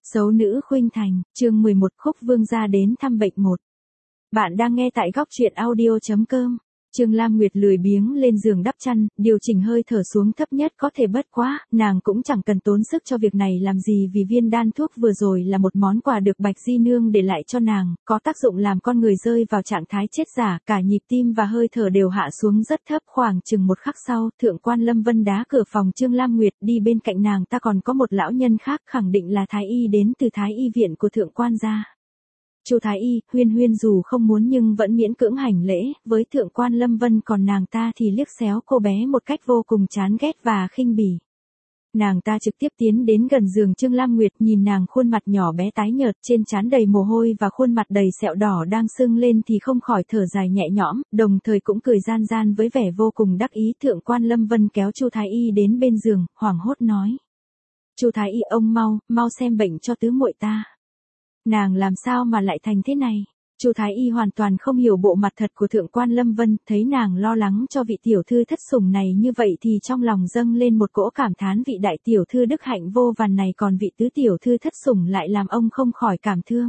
Xấu nữ khuynh thành, chương 11 Khúc Vương gia đến thăm bệnh 1. Bạn đang nghe tại góc truyện audio.com. Trương Lam Nguyệt lười biếng lên giường đắp chăn, điều chỉnh hơi thở xuống thấp nhất có thể bất quá, nàng cũng chẳng cần tốn sức cho việc này làm gì vì viên đan thuốc vừa rồi là một món quà được Bạch Di Nương để lại cho nàng, có tác dụng làm con người rơi vào trạng thái chết giả, cả nhịp tim và hơi thở đều hạ xuống rất thấp. Khoảng chừng một khắc sau, Thượng quan Lâm Vân đá cửa phòng Trương Lam Nguyệt, đi bên cạnh nàng ta còn có một lão nhân khác, khẳng định là thái y đến từ thái y viện của Thượng quan gia. Chu thái y, Huyên Huyên dù không muốn nhưng vẫn miễn cưỡng hành lễ, với Thượng quan Lâm Vân, còn nàng ta thì liếc xéo cô bé một cách vô cùng chán ghét và khinh bỉ. Nàng ta trực tiếp tiến đến gần giường Trương Lam Nguyệt, nhìn nàng khuôn mặt nhỏ bé tái nhợt, trên trán đầy mồ hôi và khuôn mặt đầy sẹo đỏ đang sưng lên thì không khỏi thở dài nhẹ nhõm, đồng thời cũng cười gian gian với vẻ vô cùng đắc ý. Thượng quan Lâm Vân kéo Chu thái y đến bên giường, hoảng hốt nói: "Chu thái y, ông mau xem bệnh cho tứ muội ta. Nàng làm sao mà lại thành thế này?" Chu thái y hoàn toàn không hiểu bộ mặt thật của Thượng quan Lâm Vân, thấy nàng lo lắng cho vị tiểu thư thất sủng này như vậy thì trong lòng dâng lên một cỗ cảm thán, vị đại tiểu thư đức hạnh vô vàn này còn vị tứ tiểu thư thất sủng lại làm ông không khỏi cảm thương.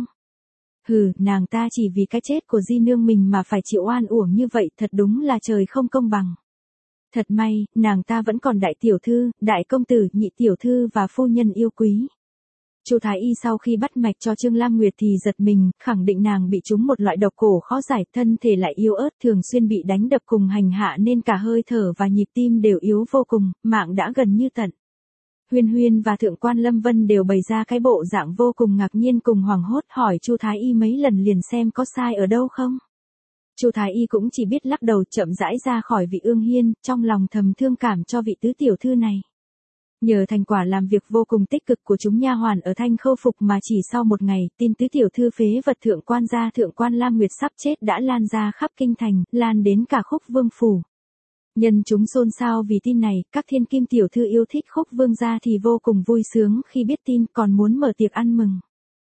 Hừ, nàng ta chỉ vì cái chết của Di Nương mình mà phải chịu oan uổng như vậy, thật đúng là trời không công bằng. Thật may, nàng ta vẫn còn đại tiểu thư, đại công tử, nhị tiểu thư và phu nhân yêu quý. Chu thái y sau khi bắt mạch cho Trương Lam Nguyệt thì giật mình, khẳng định nàng bị trúng một loại độc cổ khó giải, thân thể lại yếu ớt, thường xuyên bị đánh đập cùng hành hạ nên cả hơi thở và nhịp tim đều yếu vô cùng, mạng đã gần như tận. Huyên Huyên và Thượng quan Lâm Vân đều bày ra cái bộ dạng vô cùng ngạc nhiên cùng hoảng hốt, hỏi Chu thái y mấy lần liền xem có sai ở đâu không. Chu thái y cũng chỉ biết lắc đầu, chậm rãi ra khỏi vị ương hiên, trong lòng thầm thương cảm cho vị tứ tiểu thư này. Nhờ thành quả làm việc vô cùng tích cực của chúng nha hoàn ở Thanh Khâu Phục mà chỉ sau một ngày, tin tứ tiểu thư phế vật Thượng quan gia Thượng quan Lam Nguyệt sắp chết đã lan ra khắp kinh thành, lan đến cả Khúc Vương phủ. Nhân chúng xôn xao vì tin này, các thiên kim tiểu thư yêu thích Khúc Vương gia thì vô cùng vui sướng khi biết tin, còn muốn mở tiệc ăn mừng.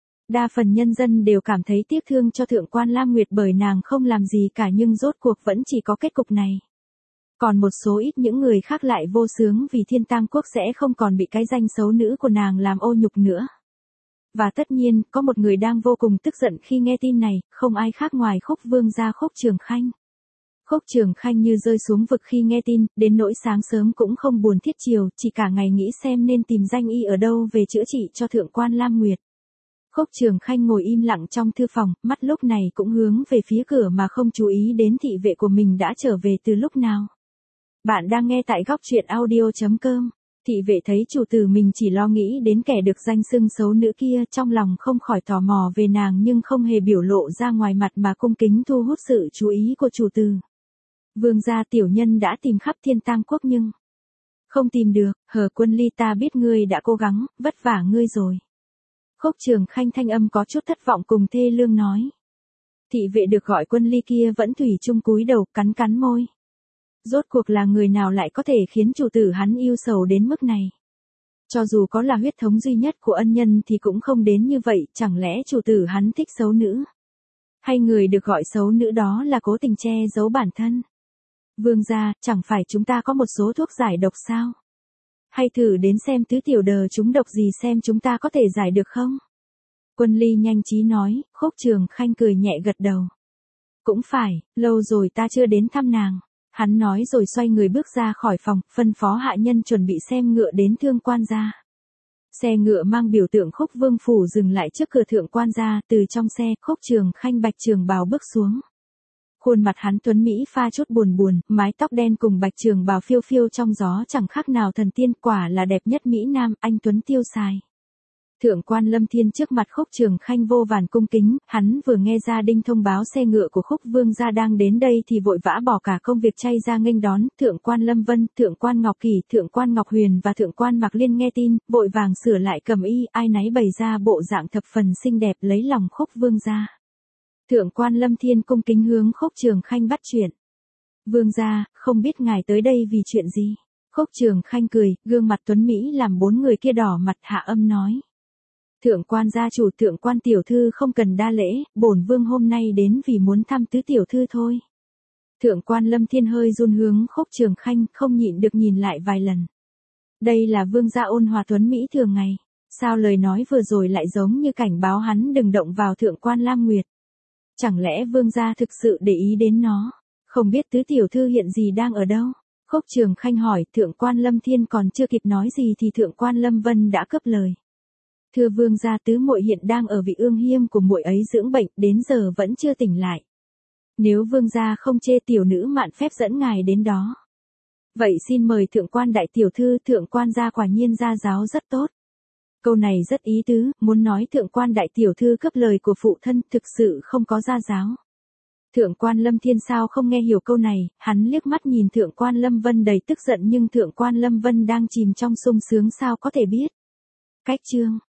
Đa phần nhân dân đều cảm thấy tiếc thương cho Thượng quan Lam Nguyệt bởi nàng không làm gì cả nhưng rốt cuộc vẫn chỉ có kết cục này. Còn một số ít những người khác lại vô sướng vì Thiên Tang Quốc sẽ không còn bị cái danh xấu nữ của nàng làm ô nhục nữa. Và tất nhiên, có một người đang vô cùng tức giận khi nghe tin này, không ai khác ngoài Khúc Vương gia Khúc Trường Khanh. Khúc Trường Khanh như rơi xuống vực khi nghe tin, đến nỗi sáng sớm cũng không buồn thiết chiều, chỉ cả ngày nghĩ xem nên tìm danh y ở đâu về chữa trị cho Thượng quan Lam Nguyệt. Khúc Trường Khanh ngồi im lặng trong thư phòng, mắt lúc này cũng hướng về phía cửa mà không chú ý đến thị vệ của mình đã trở về từ lúc nào. Bạn đang nghe tại góc truyện audio.com. Thị vệ thấy chủ tử mình chỉ lo nghĩ đến kẻ được danh xưng xấu nữ kia, trong lòng không khỏi tò mò về nàng nhưng không hề biểu lộ ra ngoài mặt mà cung kính thu hút sự chú ý của chủ tử. Vương gia, tiểu nhân đã tìm khắp Thiên Tang Quốc nhưng không tìm được. Hờ Quân Ly, ta biết ngươi đã cố gắng, vất vả ngươi rồi. Khúc Trường Khanh thanh âm có chút thất vọng cùng thê lương nói. Thị vệ được gọi Quân Ly kia vẫn thủy chung cúi đầu, cắn cắn môi. Rốt cuộc là người nào lại có thể khiến chủ tử hắn yêu sầu đến mức này? Cho dù có là huyết thống duy nhất của ân nhân thì cũng không đến như vậy, chẳng lẽ chủ tử hắn thích xấu nữ? Hay người được gọi xấu nữ đó là cố tình che giấu bản thân? Vương gia, chẳng phải chúng ta có một số thuốc giải độc sao? Hay thử đến xem tứ tiểu đờ chúng độc gì xem chúng ta có thể giải được không? Quân Ly nhanh trí nói. Khúc Trường Khanh cười nhẹ gật đầu. Cũng phải, lâu rồi ta chưa đến thăm nàng. Hắn nói rồi xoay người bước ra khỏi phòng, phân phó hạ nhân chuẩn bị xem ngựa đến Thương quan gia. Xe ngựa mang biểu tượng Khúc Vương phủ dừng lại trước cửa Thượng quan gia, từ trong xe, Khúc Trường Khanh bạch trường bào bước xuống. Khuôn mặt hắn tuấn mỹ pha chút buồn buồn, mái tóc đen cùng bạch trường bào phiêu phiêu trong gió chẳng khác nào thần tiên, quả là đẹp nhất Mỹ Nam, anh tuấn tiêu sái. Thượng quan Lâm Thiên trước mặt Khúc Trường Khanh vô vàn cung kính, hắn vừa nghe gia đình thông báo xe ngựa của Khúc Vương gia đang đến đây thì vội vã bỏ cả công việc chay ra nghênh đón. Thượng quan Lâm Vân, Thượng quan Ngọc Kỳ, Thượng quan Ngọc Huyền và Thượng quan Mạc Liên nghe tin, vội vàng sửa lại cẩm y, ai nấy bày ra bộ dạng thập phần xinh đẹp lấy lòng Khúc Vương gia. Thượng quan Lâm Thiên cung kính hướng Khúc Trường Khanh bắt chuyện. Vương gia, không biết ngài tới đây vì chuyện gì? Khúc Trường Khanh cười, gương mặt tuấn mỹ làm bốn người kia đỏ mặt, hạ âm nói. Thượng quan gia chủ, Thượng quan tiểu thư không cần đa lễ, bổn vương hôm nay đến vì muốn thăm tứ tiểu thư thôi. Thượng quan Lâm Thiên hơi run hướng Khúc Trường Khanh, không nhịn được nhìn lại vài lần. Đây là vương gia ôn hòa tuấn mỹ thường ngày. Sao lời nói vừa rồi lại giống như cảnh báo hắn đừng động vào thượng quan Lam Nguyệt? Chẳng lẽ vương gia thực sự để ý đến nó? Không biết tứ tiểu thư hiện gì đang ở đâu? Khúc Trường Khanh hỏi, thượng quan Lâm Thiên còn chưa kịp nói gì thì thượng quan Lâm Vân đã cướp lời. Thưa vương gia, tứ muội hiện đang ở vị ương hiêm của muội ấy dưỡng bệnh, đến giờ vẫn chưa tỉnh lại. Nếu vương gia không chê, tiểu nữ mạn phép dẫn ngài đến đó. Vậy xin mời thượng quan đại tiểu thư, thượng quan gia quả nhiên gia giáo rất tốt. Câu này rất ý tứ, muốn nói thượng quan đại tiểu thư cướp lời của phụ thân, thực sự không có gia giáo. Thượng quan Lâm Thiên sao không nghe hiểu câu này, hắn liếc mắt nhìn thượng quan Lâm Vân đầy tức giận, nhưng thượng quan Lâm Vân đang chìm trong sung sướng sao có thể biết. Cách chương